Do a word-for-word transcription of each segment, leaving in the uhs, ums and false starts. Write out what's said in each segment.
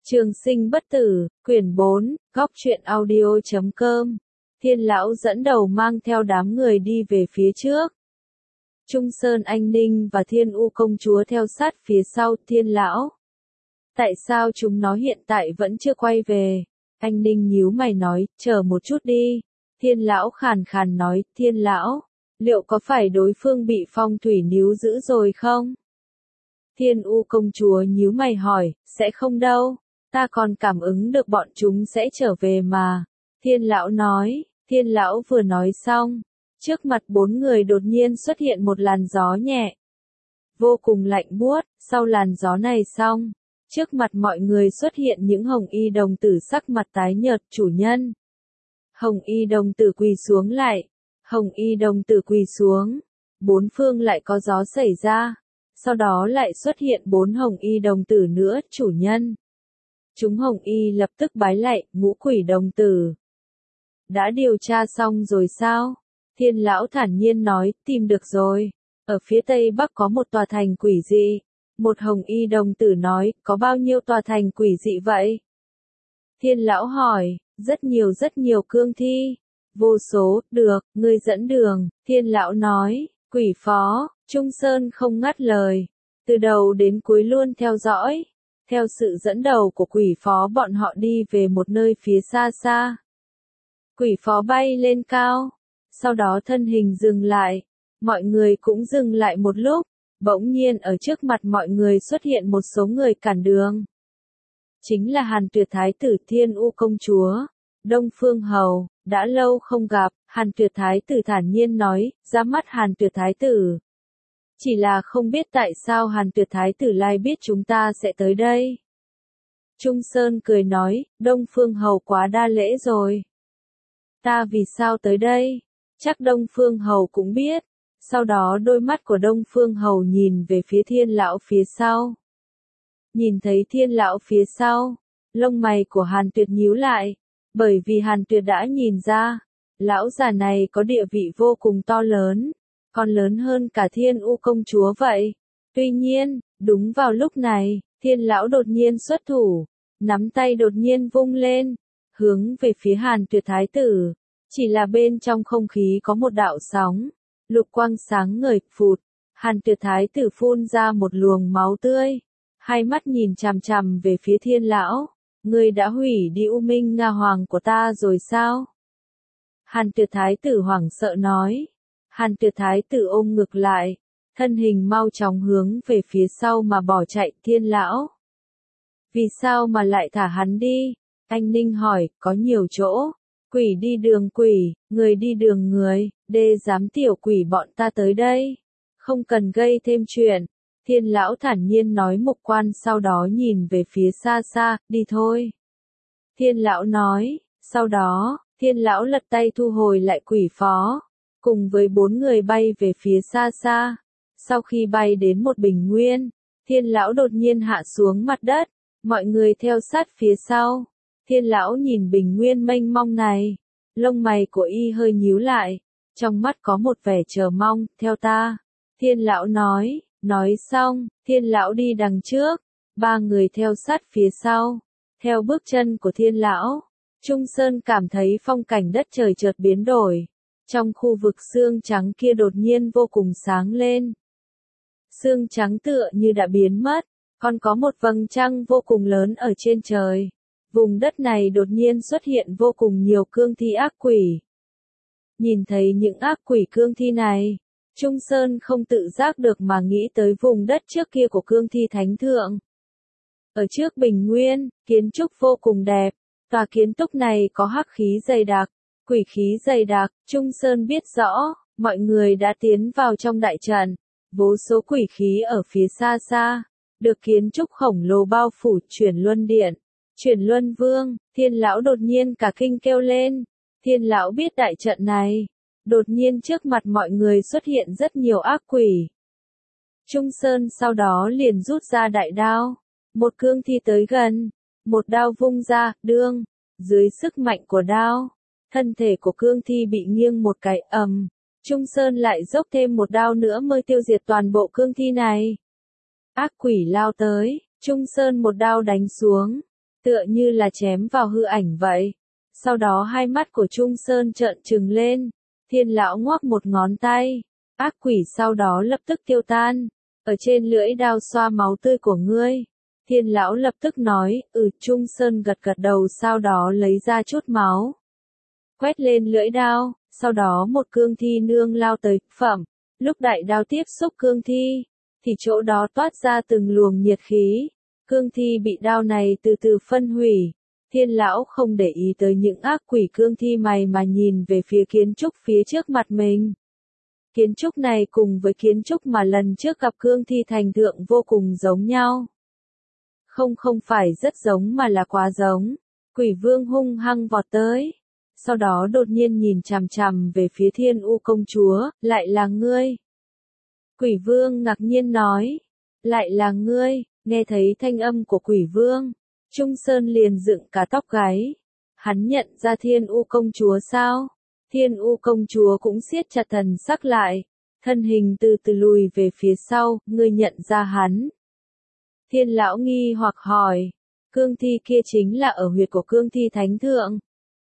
Trường sinh bất tử, quyển bốn, góc truyện audio chấm com. Thiên lão dẫn đầu mang theo đám người đi về phía trước. Trung Sơn Anh Ninh và Thiên U công chúa theo sát phía sau Thiên lão. Tại sao chúng nó hiện tại vẫn chưa quay về? Anh Ninh nhíu mày nói, chờ một chút đi. Thiên lão khàn khàn nói, Thiên lão, liệu có phải đối phương bị phong thủy níu giữ rồi không? Thiên U công chúa nhíu mày hỏi, sẽ không đâu. Ta còn cảm ứng được bọn chúng sẽ trở về mà. Thiên lão nói, thiên lão vừa nói xong. Trước mặt bốn người đột nhiên xuất hiện một làn gió nhẹ. Vô cùng lạnh buốt, sau làn gió này xong. Trước mặt mọi người xuất hiện những hồng y đồng tử sắc mặt tái nhợt chủ nhân. Hồng y đồng tử quỳ xuống lại. Hồng y đồng tử quỳ xuống. Bốn phương lại có gió xảy ra. Sau đó lại xuất hiện bốn hồng y đồng tử nữa chủ nhân. Chúng hồng y lập tức bái lạy, ngũ quỷ đồng tử. Đã điều tra xong rồi sao? Thiên lão thản nhiên nói, tìm được rồi. Ở phía tây bắc có một tòa thành quỷ dị. Một hồng y đồng tử nói, có bao nhiêu tòa thành quỷ dị vậy? Thiên lão hỏi, rất nhiều rất nhiều cương thi. Vô số, được, ngươi dẫn đường. Thiên lão nói, quỷ phó, Trung Sơn không ngắt lời. Từ đầu đến cuối luôn theo dõi. Theo sự dẫn đầu của quỷ phó bọn họ đi về một nơi phía xa xa. Quỷ phó bay lên cao. Sau đó thân hình dừng lại. Mọi người cũng dừng lại một lúc. Bỗng nhiên ở trước mặt mọi người xuất hiện một số người cản đường. Chính là Hàn Tuyệt Thái tử Thiên U công chúa. Đông Phương Hầu, đã lâu không gặp. Hàn Tuyệt Thái tử thản nhiên nói, ra mắt Hàn Tuyệt Thái tử. Chỉ là không biết tại sao Hàn Tuyệt Thái tử lại biết chúng ta sẽ tới đây. Trung Sơn cười nói, Đông Phương Hầu quá đa lễ rồi. Ta vì sao tới đây? Chắc Đông Phương Hầu cũng biết. Sau đó đôi mắt của Đông Phương Hầu nhìn về phía Thiên lão phía sau. Nhìn thấy Thiên lão phía sau, lông mày của Hàn Tuyệt nhíu lại. Bởi vì Hàn Tuyệt đã nhìn ra, lão già này có địa vị vô cùng to lớn. Còn lớn hơn cả Thiên U công chúa vậy. Tuy nhiên, đúng vào lúc này, Thiên lão đột nhiên xuất thủ, nắm tay đột nhiên vung lên, hướng về phía Hàn Tuyệt Thái tử. Chỉ là bên trong không khí có một đạo sóng, lục quang sáng ngời, phụt. Hàn Tuyệt Thái tử phun ra một luồng máu tươi, hai mắt nhìn chằm chằm về phía Thiên lão. Ngươi đã hủy đi U Minh Nga Hoàng của ta rồi sao? Hàn Tuyệt Thái tử hoảng sợ nói. Hàn Tuyệt Thái tử ôm ngực lại, thân hình mau chóng hướng về phía sau mà bỏ chạy. Thiên lão, vì sao mà lại thả hắn đi? Anh Ninh hỏi, có nhiều chỗ. Quỷ đi đường quỷ, người đi đường người, đê dám tiểu quỷ bọn ta tới đây. Không cần gây thêm chuyện. Thiên lão thản nhiên nói mục quan sau đó nhìn về phía xa xa, đi thôi. Thiên lão nói, sau đó, thiên lão lật tay thu hồi lại quỷ phó. Cùng với bốn người bay về phía xa xa. Sau khi bay đến một bình nguyên, Thiên lão đột nhiên hạ xuống mặt đất, mọi người theo sát phía sau. Thiên lão nhìn bình nguyên mênh mong này, lông mày của y hơi nhíu lại, trong mắt có một vẻ chờ mong, theo ta. Thiên lão nói, nói xong, Thiên lão đi đằng trước, ba người theo sát phía sau. Theo bước chân của Thiên lão, Trung Sơn cảm thấy phong cảnh đất trời chợt biến đổi. Trong khu vực xương trắng kia đột nhiên vô cùng sáng lên. Xương trắng tựa như đã biến mất, còn có một vầng trăng vô cùng lớn ở trên trời. Vùng đất này đột nhiên xuất hiện vô cùng nhiều cương thi ác quỷ. Nhìn thấy những ác quỷ cương thi này, Trung Sơn không tự giác được mà nghĩ tới vùng đất trước kia của cương thi thánh thượng. Ở trước bình nguyên, kiến trúc vô cùng đẹp, tòa kiến trúc này có hắc khí dày đặc. Quỷ khí dày đặc, Trung Sơn biết rõ, mọi người đã tiến vào trong đại trận. Vô số quỷ khí ở phía xa xa, được kiến trúc khổng lồ bao phủ. Chuyển luân điện, chuyển luân vương, Thiên lão đột nhiên cả kinh kêu lên. Thiên lão biết đại trận này, đột nhiên trước mặt mọi người xuất hiện rất nhiều ác quỷ. Trung Sơn sau đó liền rút ra đại đao, một cương thi tới gần, một đao vung ra, đương, dưới sức mạnh của đao. Thân thể của cương thi bị nghiêng một cái, ầm. Trung Sơn lại dốc thêm một đao nữa mới tiêu diệt toàn bộ cương thi này. Ác quỷ lao tới, Trung Sơn một đao đánh xuống. tựa như là chém vào hư ảnh vậy. Sau đó hai mắt của Trung Sơn trợn trừng lên, Thiên lão ngoắc một ngón tay, ác quỷ sau đó lập tức tiêu tan, ở trên lưỡi đao xoa máu tươi của ngươi. Thiên lão lập tức nói, ừ, Trung Sơn gật gật đầu sau đó lấy ra chút máu. Quét lên lưỡi đao, sau đó một cương thi nương lao tới, phẩm. Lúc đại đao tiếp xúc cương thi, thì chỗ đó toát ra từng luồng nhiệt khí. Cương thi bị đao này từ từ phân hủy. Thiên lão không để ý tới những ác quỷ cương thi mày mà nhìn về phía kiến trúc phía trước mặt mình. Kiến trúc này cùng với kiến trúc mà lần trước gặp cương thi thành thượng vô cùng giống nhau. Không không phải rất giống mà là quá giống. Quỷ vương hung hăng vọt tới. Sau đó đột nhiên nhìn chằm chằm về phía Thiên U công chúa, lại là ngươi. Quỷ vương ngạc nhiên nói, lại là ngươi, nghe thấy thanh âm của quỷ vương. Trung Sơn liền dựng cả tóc gáy. Hắn nhận ra Thiên U công chúa sao? Thiên U công chúa cũng siết chặt thần sắc lại. Thân hình từ từ lùi về phía sau, ngươi nhận ra hắn. Thiên lão nghi hoặc hỏi, cương thi kia chính là ở huyệt của cương thi thánh thượng.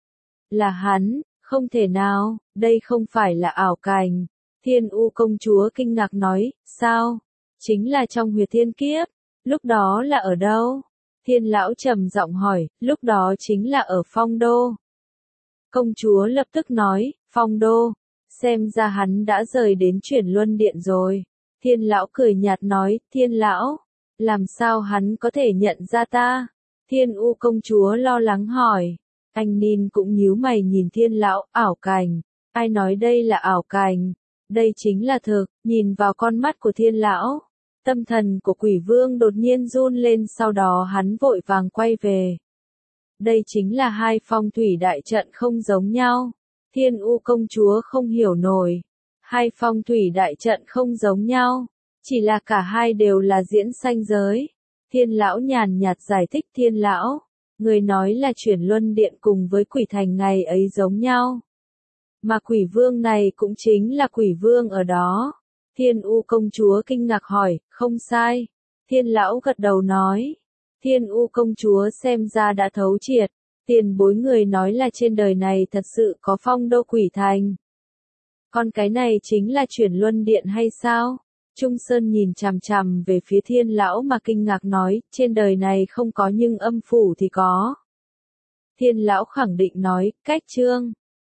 Là hắn, không thể nào, đây không phải là ảo cảnh. Thiên U công chúa kinh ngạc nói, sao? Chính là trong huyệt thiên kiếp, lúc đó là ở đâu? Thiên lão trầm giọng hỏi, lúc đó chính là ở Phong Đô. Công chúa lập tức nói, Phong Đô, xem ra hắn đã rời đến Chuyển Luân Điện rồi. Thiên lão cười nhạt nói, Thiên lão, làm sao hắn có thể nhận ra ta? Thiên U công chúa lo lắng hỏi. Anh Ninh cũng nhíu mày nhìn Thiên lão, ảo cảnh. Ai nói đây là ảo cảnh? Đây chính là thực, nhìn vào con mắt của Thiên lão. Tâm thần của quỷ vương đột nhiên run lên, sau đó hắn vội vàng quay về. Đây chính là hai phong thủy đại trận không giống nhau. Thiên U công chúa không hiểu nổi. Hai phong thủy đại trận không giống nhau. Chỉ là cả hai đều là diễn sanh giới. Thiên lão nhàn nhạt giải thích, Thiên lão, người nói là Chuyển Luân Điện cùng với quỷ thành ngày ấy giống nhau. Mà quỷ vương này cũng chính là quỷ vương ở đó. Thiên U công chúa kinh ngạc hỏi, không sai. Thiên lão gật đầu nói. Thiên U công chúa xem ra đã thấu triệt. Tiền bối người nói là trên đời này thật sự có Phong Đô quỷ thành. Còn cái này chính là Chuyển Luân Điện hay sao? Trung Sơn nhìn chằm chằm về phía Thiên lão mà kinh ngạc nói, trên đời này không có nhưng âm phủ thì có. Thiên lão khẳng định nói, cách chương.